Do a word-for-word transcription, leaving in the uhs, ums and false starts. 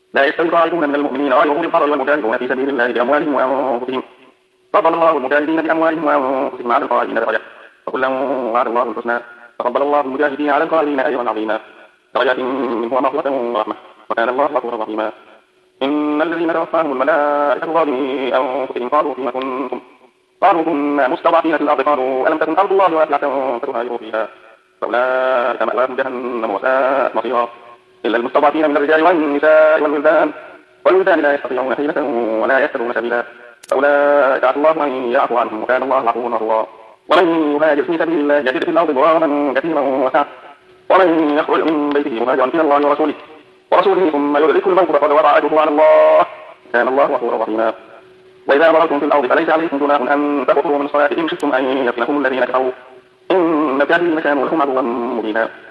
لا يستوي القاعدون من المؤمنين غير أولي الضرر والمجاهدون في سبيل الله بأموالهم وأنفسهم فضل الله المجاهدين بأموالهم وأنفسهم على القائلين درجة وكلا وعد الله الحسنى ففضل الله المجاهدين على القائلين أجرا عظيما درجات منه ومغفرة ورحمة وكان الله غفورا رحيما. إن الذين توفاهم الملائكة ظالمي أنفسهم قالوا فيما كنتم قالوا كنا مستضعفين في الأرض قالوا ألم تكن أرض الله واسعة فتهاجروا فيها فأولئك مأواهم جهنم وساءت مصيرا إلا المستضعفين من الرجال والنساء والولدان والولدان لا يستطيعون حيلة ولا يهتدون سبيلا فأولئك عسى الله أن يعفو عنهم وكان الله غفورا رحيما. ومن يهاجر في سبيل الله يجد في الأرض ضراما كثيرا وسعة ومن يخرج من بيته مهاجرا إلى الله ورسوله ورسوله ثم يدركه الموت فقد وقع أجره على الله كان الله غفورا رحيما. وإذا ضربتم في الأرض فليس عليكم جناح أن تقصروا من الصلاة إن خفتم أن يفتنكم الذين كفروا إن الكافرين كانوا لكم عدوا مبينا.